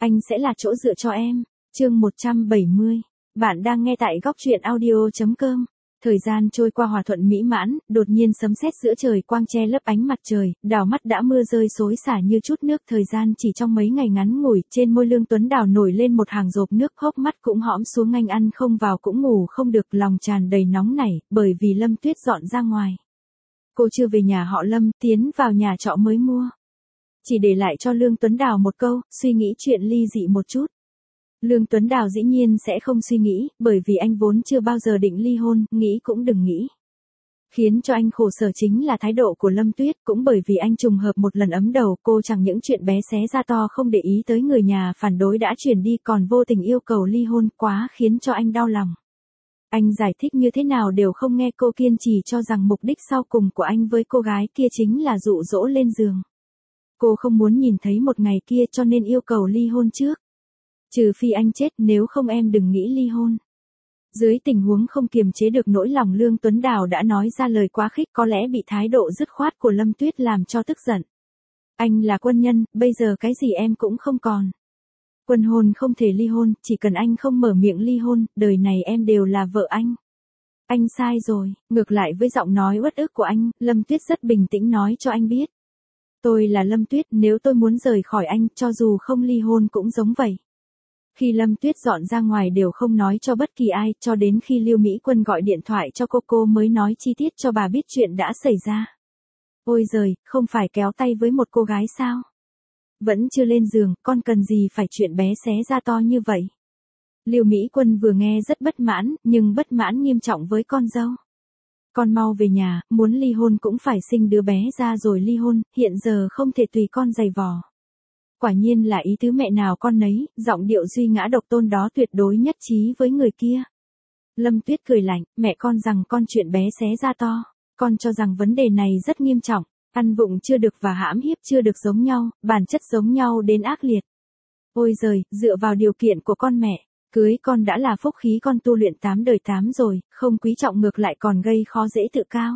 Anh sẽ là chỗ dựa cho em. Chương 170. Bạn đang nghe tại góc truyện audio.com. Thời gian trôi qua hòa thuận mỹ mãn, đột nhiên sấm sét giữa trời quang che lấp ánh mặt trời, đào mắt đã mưa rơi xối xả như chút nước. Thời gian chỉ trong mấy ngày ngắn ngủi, trên môi Lương Tuấn Đào nổi lên một hàng rộp nước, hốc mắt cũng hõm xuống, anh ăn không vào cũng ngủ không được, lòng tràn đầy nóng nảy, bởi vì Lâm Tuyết dọn ra ngoài. Cô chưa về nhà họ Lâm, tiến vào nhà trọ mới mua. Chỉ để lại cho Lương Tuấn Đào một câu, suy nghĩ chuyện ly dị một chút. Lương Tuấn Đào dĩ nhiên sẽ không suy nghĩ, bởi vì anh vốn chưa bao giờ định ly hôn, nghĩ cũng đừng nghĩ. Khiến cho anh khổ sở chính là thái độ của Lâm Tuyết, cũng bởi vì anh trùng hợp một lần ấm đầu, cô chẳng những chuyện bé xé ra to không để ý tới người nhà phản đối đã chuyển đi, còn vô tình yêu cầu ly hôn, quá khiến cho anh đau lòng. Anh giải thích như thế nào đều không nghe, cô kiên trì cho rằng mục đích sau cùng của anh với cô gái kia chính là dụ dỗ lên giường. Cô không muốn nhìn thấy một ngày kia cho nên yêu cầu ly hôn trước. Trừ phi anh chết, nếu không em đừng nghĩ ly hôn. Dưới tình huống không kiềm chế được nỗi lòng, Lương Tuấn Đào đã nói ra lời quá khích, có lẽ bị thái độ dứt khoát của Lâm Tuyết làm cho tức giận. Anh là quân nhân, bây giờ cái gì em cũng không còn. Quân hôn không thể ly hôn, chỉ cần anh không mở miệng ly hôn, đời này em đều là vợ anh. Anh sai rồi. Ngược lại với giọng nói uất ức của anh, Lâm Tuyết rất bình tĩnh nói cho anh biết. Tôi là Lâm Tuyết, nếu tôi muốn rời khỏi anh, cho dù không ly hôn cũng giống vậy. Khi Lâm Tuyết dọn ra ngoài đều không nói cho bất kỳ ai, cho đến khi Lưu Mỹ Quân gọi điện thoại cho cô mới nói chi tiết cho bà biết chuyện đã xảy ra. Ôi giời, không phải kéo tay với một cô gái sao? Vẫn chưa lên giường, con cần gì phải chuyện bé xé ra to như vậy? Lưu Mỹ Quân vừa nghe rất bất mãn, nhưng bất mãn nghiêm trọng với con dâu. Con mau về nhà, muốn ly hôn cũng phải sinh đứa bé ra rồi ly hôn, hiện giờ không thể tùy con giày vò. Quả nhiên là ý tứ mẹ nào con nấy, giọng điệu duy ngã độc tôn đó tuyệt đối nhất trí với người kia. Lâm Tuyết cười lạnh, mẹ con rằng con chuyện bé xé ra to, con cho rằng vấn đề này rất nghiêm trọng, ăn vụng chưa được và hãm hiếp chưa được giống nhau, bản chất giống nhau đến ác liệt. Ôi giời, dựa vào điều kiện của con mẹ, cưới con đã là phúc khí, con tu luyện 8 đời 8 rồi, không quý trọng ngược lại còn gây khó dễ tự cao.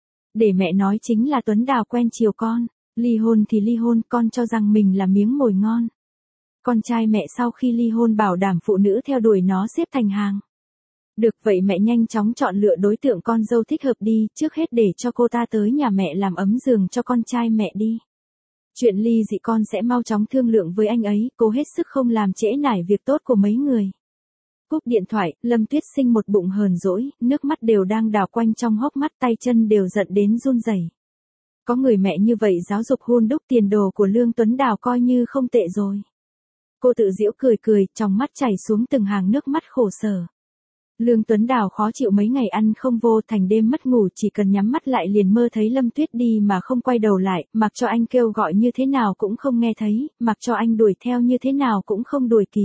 Để mẹ nói chính là Tuấn Đào quen chiều con. Ly hôn thì ly hôn, con cho rằng mình là miếng mồi ngon. Con trai mẹ sau khi ly hôn bảo đảm phụ nữ theo đuổi nó xếp thành hàng. Được vậy mẹ nhanh chóng chọn lựa đối tượng con dâu thích hợp đi, trước hết để cho cô ta tới nhà mẹ làm ấm giường cho con trai mẹ đi. Chuyện ly dị con sẽ mau chóng thương lượng với anh ấy, cố hết sức không làm trễ nải việc tốt của mấy người. Cúp điện thoại, Lâm Tuyết sinh một bụng hờn dỗi, nước mắt đều đang đảo quanh trong hốc mắt, tay chân đều giận đến run rẩy. Có người mẹ như vậy giáo dục hun đúc tiền đồ của Lương Tuấn Đào coi như không tệ rồi. Cô tự giễu cười, trong mắt chảy xuống từng hàng nước mắt khổ sở. Lương Tuấn Đào khó chịu mấy ngày ăn không vô, thành đêm mất ngủ, chỉ cần nhắm mắt lại liền mơ thấy Lâm Tuyết đi mà không quay đầu lại, mặc cho anh kêu gọi như thế nào cũng không nghe thấy, mặc cho anh đuổi theo như thế nào cũng không đuổi kịp.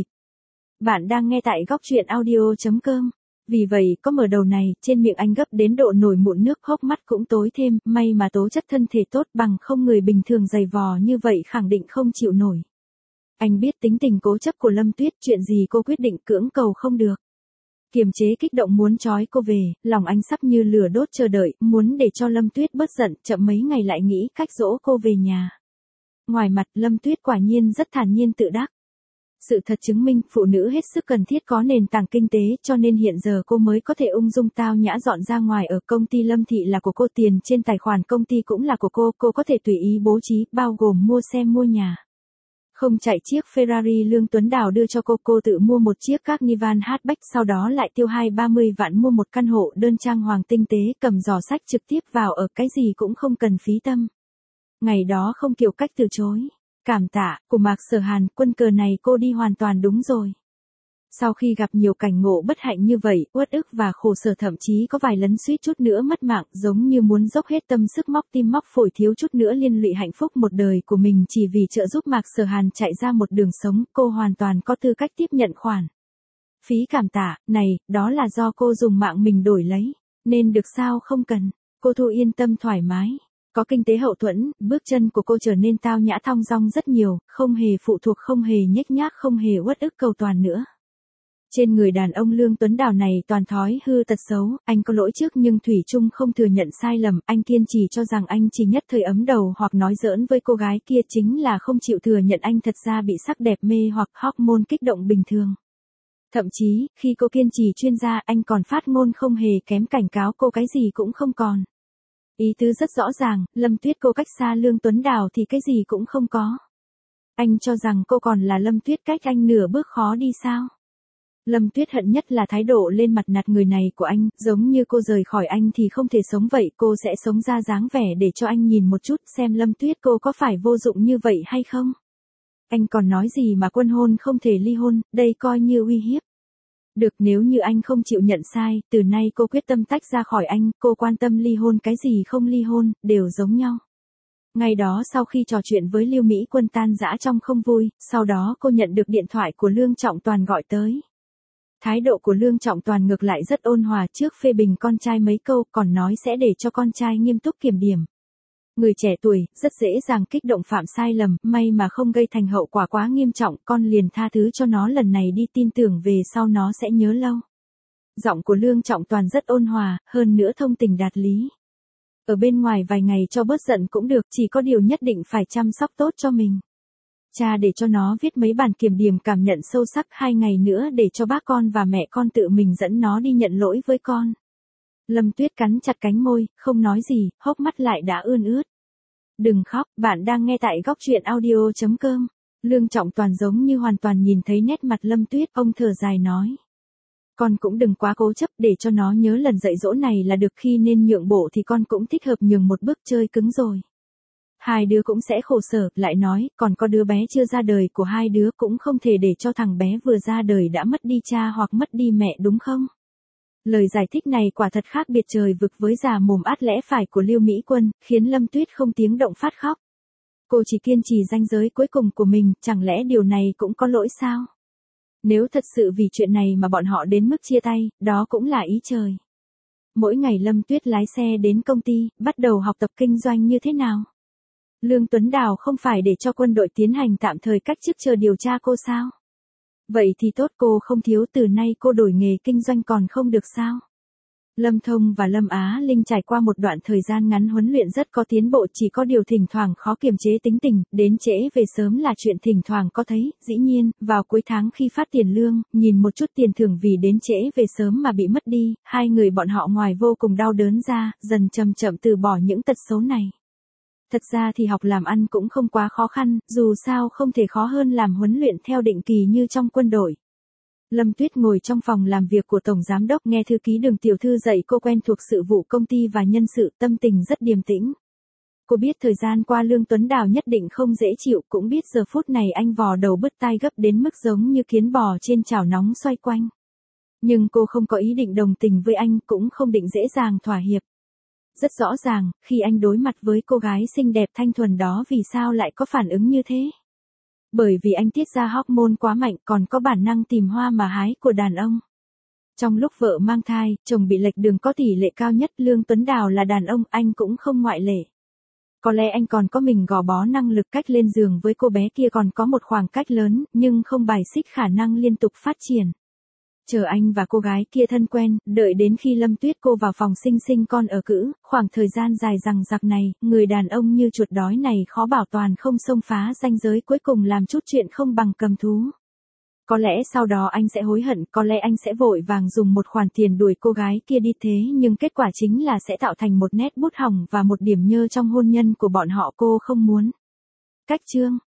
Bạn đang nghe tại góc truyện audio.com. Vì vậy, có mở đầu này, trên miệng anh gấp đến độ nổi mụn nước, hốc mắt cũng tối thêm, may mà tố chất thân thể tốt, bằng không người bình thường dày vò như vậy khẳng định không chịu nổi. Anh biết tính tình cố chấp của Lâm Tuyết, chuyện gì cô quyết định cưỡng cầu không được. Kiềm chế kích động muốn trói cô về, lòng anh sắp như lửa đốt chờ đợi, muốn để cho Lâm Tuyết bớt giận, chậm mấy ngày lại nghĩ cách dỗ cô về nhà. Ngoài mặt, Lâm Tuyết quả nhiên rất thản nhiên tự đắc. Sự thật chứng minh, phụ nữ hết sức cần thiết có nền tảng kinh tế, cho nên hiện giờ cô mới có thể ung dung tao nhã dọn ra ngoài ở. Công ty Lâm Thị là của cô, tiền trên tài khoản công ty cũng là của cô có thể tùy ý bố trí, bao gồm mua xe mua nhà. Không chạy chiếc Ferrari Lương Tuấn Đào đưa cho cô tự mua một chiếc Carnival hatchback, sau đó lại tiêu 20-30 vạn mua một căn hộ đơn trang hoàng tinh tế, cầm giỏ sách trực tiếp vào ở, cái gì cũng không cần phí tâm. Ngày đó không kiểu cách từ chối. Cảm tạ, của Mạc Sở Hàn, quân cờ này cô đi hoàn toàn đúng rồi. Sau khi gặp nhiều cảnh ngộ bất hạnh như vậy, uất ức và khổ sở, thậm chí có vài lần suýt chút nữa mất mạng, giống như muốn dốc hết tâm sức móc tim móc phổi, thiếu chút nữa liên lụy hạnh phúc một đời của mình chỉ vì trợ giúp Mạc Sở Hàn chạy ra một đường sống, cô hoàn toàn có tư cách tiếp nhận khoản phí cảm tạ này, đó là do cô dùng mạng mình đổi lấy, nên được sao không cần. Cô Thu yên tâm thoải mái. Có kinh tế hậu thuẫn, bước chân của cô trở nên tao nhã thong dong rất nhiều, không hề phụ thuộc, không hề nhếch nhác, không hề uất ức cầu toàn nữa. Trên người đàn ông Lương Tuấn Đào này toàn thói hư tật xấu, anh có lỗi trước nhưng thủy chung không thừa nhận sai lầm, anh kiên trì cho rằng anh chỉ nhất thời ấm đầu hoặc nói giỡn với cô gái kia, chính là không chịu thừa nhận anh thật ra bị sắc đẹp mê hoặc hormone kích động bình thường. Thậm chí, khi cô kiên trì chuyên gia, anh còn phát ngôn không hề kém cảnh cáo cô cái gì cũng không còn. Ý tứ rất rõ ràng, Lâm Tuyết cô cách xa Lương Tuấn Đào thì cái gì cũng không có. Anh cho rằng cô còn là Lâm Tuyết cách anh nửa bước khó đi sao? Lâm Tuyết hận nhất là thái độ lên mặt nạt người này của anh, giống như cô rời khỏi anh thì không thể sống vậy, cô sẽ sống ra dáng vẻ để cho anh nhìn một chút xem Lâm Tuyết cô có phải vô dụng như vậy hay không. Anh còn nói gì mà quân hôn không thể ly hôn, đây coi như uy hiếp. Được, nếu như anh không chịu nhận sai, từ nay cô quyết tâm tách ra khỏi anh, cô quan tâm ly hôn cái gì không ly hôn, đều giống nhau. Ngày đó sau khi trò chuyện với Lưu Mỹ Quân tan rã trong không vui, sau đó cô nhận được điện thoại của Lương Trọng Toàn gọi tới. Thái độ của Lương Trọng Toàn ngược lại rất ôn hòa, trước phê bình con trai mấy câu, còn nói sẽ để cho con trai nghiêm túc kiểm điểm. Người trẻ tuổi, rất dễ dàng kích động phạm sai lầm, may mà không gây thành hậu quả quá nghiêm trọng, con liền tha thứ cho nó lần này đi, tin tưởng về sau nó sẽ nhớ lâu. Giọng của Lương Trọng Toàn rất ôn hòa, hơn nữa thông tình đạt lý. Ở bên ngoài vài ngày cho bớt giận cũng được, chỉ có điều nhất định phải chăm sóc tốt cho mình. Cha để cho nó viết mấy bản kiểm điểm cảm nhận sâu sắc, 2 ngày nữa để cho bác con và mẹ con tự mình dẫn nó đi nhận lỗi với con. Lâm Tuyết cắn chặt cánh môi, không nói gì, hốc mắt lại đã ươn ướt. Đừng khóc, bạn đang nghe tại góc truyện audio.com. Lương Trọng Toàn giống như hoàn toàn nhìn thấy nét mặt Lâm Tuyết, ông thở dài nói. Con cũng đừng quá cố chấp, để cho nó nhớ lần dạy dỗ này là được, khi nên nhượng bộ thì con cũng thích hợp nhường một bước, chơi cứng rồi. Hai đứa cũng sẽ khổ sở, lại nói, còn có đứa bé chưa ra đời của hai đứa, cũng không thể để cho thằng bé vừa ra đời đã mất đi cha hoặc mất đi mẹ đúng không? Lời giải thích này quả thật khác biệt trời vực với già mồm át lẽ phải của Lưu Mỹ Quân, khiến Lâm Tuyết không tiếng động phát khóc. Cô chỉ kiên trì ranh giới cuối cùng của mình, chẳng lẽ điều này cũng có lỗi sao? Nếu thật sự vì chuyện này mà bọn họ đến mức chia tay, đó cũng là ý trời. Mỗi ngày Lâm Tuyết lái xe đến công ty, bắt đầu học tập kinh doanh như thế nào? Lương Tuấn Đào không phải để cho quân đội tiến hành tạm thời cách chức chờ điều tra cô sao? Vậy thì tốt, cô không thiếu, từ nay cô đổi nghề kinh doanh còn không được sao? Lâm Thông và Lâm Á Linh trải qua một đoạn thời gian ngắn huấn luyện rất có tiến bộ, chỉ có điều thỉnh thoảng khó kiềm chế tính tình, đến trễ về sớm là chuyện thỉnh thoảng có thấy. Dĩ nhiên, vào cuối tháng khi phát tiền lương, nhìn một chút tiền thưởng vì đến trễ về sớm mà bị mất đi, hai người bọn họ ngoài vô cùng đau đớn ra, dần chậm chậm từ bỏ những tật xấu này. Thật ra thì học làm ăn cũng không quá khó khăn, dù sao không thể khó hơn làm huấn luyện theo định kỳ như trong quân đội. Lâm Tuyết ngồi trong phòng làm việc của Tổng Giám đốc, nghe thư ký Đường tiểu thư dạy cô quen thuộc sự vụ công ty và nhân sự, tâm tình rất điềm tĩnh. Cô biết thời gian qua Lương Tuấn Đào nhất định không dễ chịu, cũng biết giờ phút này anh vò đầu bứt tai gấp đến mức giống như kiến bò trên chảo nóng xoay quanh. Nhưng cô không có ý định đồng tình với anh, cũng không định dễ dàng thỏa hiệp. Rất rõ ràng, khi anh đối mặt với cô gái xinh đẹp thanh thuần đó, vì sao lại có phản ứng như thế? Bởi vì anh tiết ra hormone quá mạnh, còn có bản năng tìm hoa mà hái của đàn ông. Trong lúc vợ mang thai, chồng bị lệch đường có tỷ lệ cao nhất, Lương Tuấn Đào là đàn ông, anh cũng không ngoại lệ. Có lẽ anh còn có mình gò bó năng lực, cách lên giường với cô bé kia còn có một khoảng cách lớn, nhưng không bài xích khả năng liên tục phát triển. Chờ anh và cô gái kia thân quen, đợi đến khi Lâm Tuyết cô vào phòng sinh con ở cữ, khoảng thời gian dài dằng dặc này, người đàn ông như chuột đói này khó bảo toàn không xông phá ranh giới, cuối cùng làm chút chuyện không bằng cầm thú. Có lẽ sau đó anh sẽ hối hận, có lẽ anh sẽ vội vàng dùng một khoản tiền đuổi cô gái kia đi, thế nhưng kết quả chính là sẽ tạo thành một nét bút hỏng và một điểm nhơ trong hôn nhân của bọn họ, cô không muốn. Cách chương